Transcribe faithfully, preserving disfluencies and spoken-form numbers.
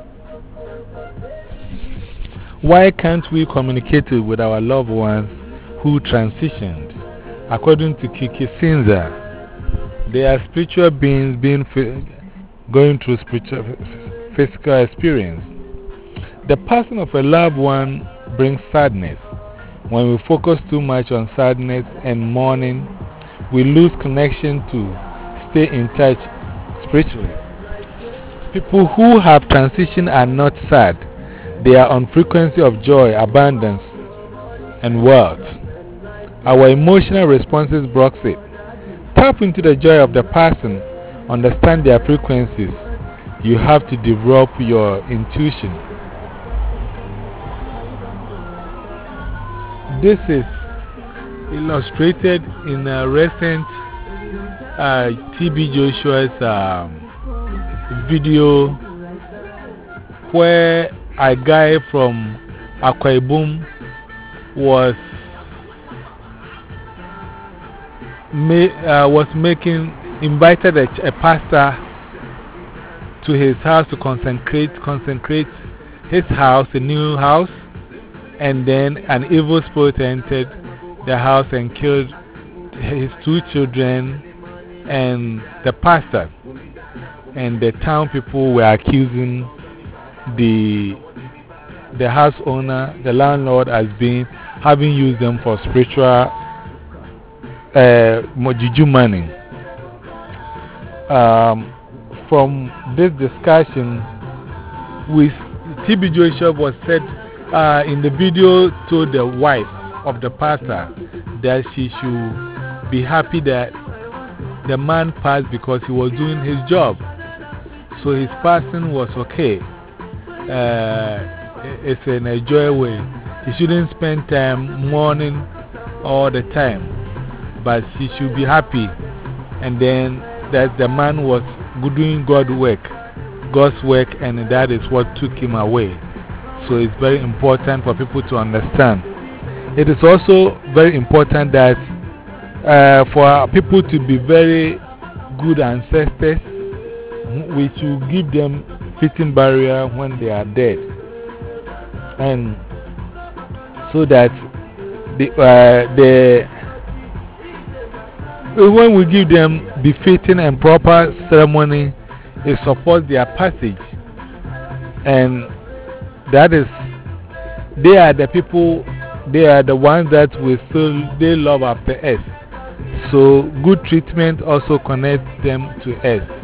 Why can't we communicate with our loved ones who transitioned? According to Kiki Sinza, they are spiritual beings being going through spiritual, physical experience. The passing of a loved one brings sadness. When we focus too much on sadness and mourning, we lose connection to stay in touch spiritually. People who have transitioned are not sad. They are on frequency of joy, abundance, and wealth. Our emotional responses blocks it. Tap into the joy of the person. Understand their frequencies. You have to develop your intuition. This is illustrated in a recent uh, T B Joshua's um, video where a guy from Akwa Ibom was, ma uh, was making, invited a, a pastor to his house to consecrate, consecrate his house, a new house, and then an evil spirit entered the house and killed his two children and the pastor. And the town people were accusing the, the house owner, the landlord, as being having used them for spiritual uh, juju money. Um, from this discussion, with T B Joshua was said uh, in the video, told the wife of the pastor that she should be happy that the man passed because he was doing his job. So his passing was okay. Uh, it's in a joy way. He shouldn't spend time mourning all the time, but she should be happy. And then that the man was doing God's work, God's work, and that is what took him away. So it's very important for people to understand. It is also very important that uh, for people to be very good ancestors, we should give them fitting barrier when they are dead. And so that the, uh, the, when we give them befitting and proper ceremony, it supports their passage. And that is, they are the people, they are the ones that we still, they love after us. So good treatment also connects them to us.